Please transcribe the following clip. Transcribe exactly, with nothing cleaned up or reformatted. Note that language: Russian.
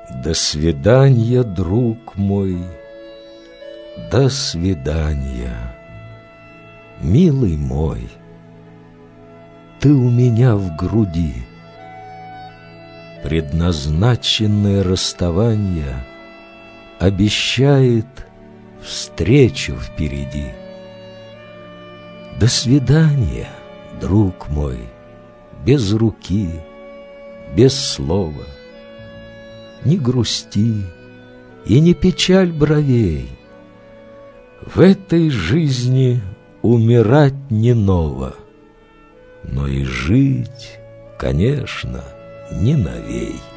До свидания, друг мой, до свидания, милый мой, ты у меня в груди. Предназначенное расставание обещает встречу впереди. До свидания, друг мой, без руки, без слова. Не грусти и не печаль бровей. В этой жизни умирать не ново, но и жить, конечно, не новей.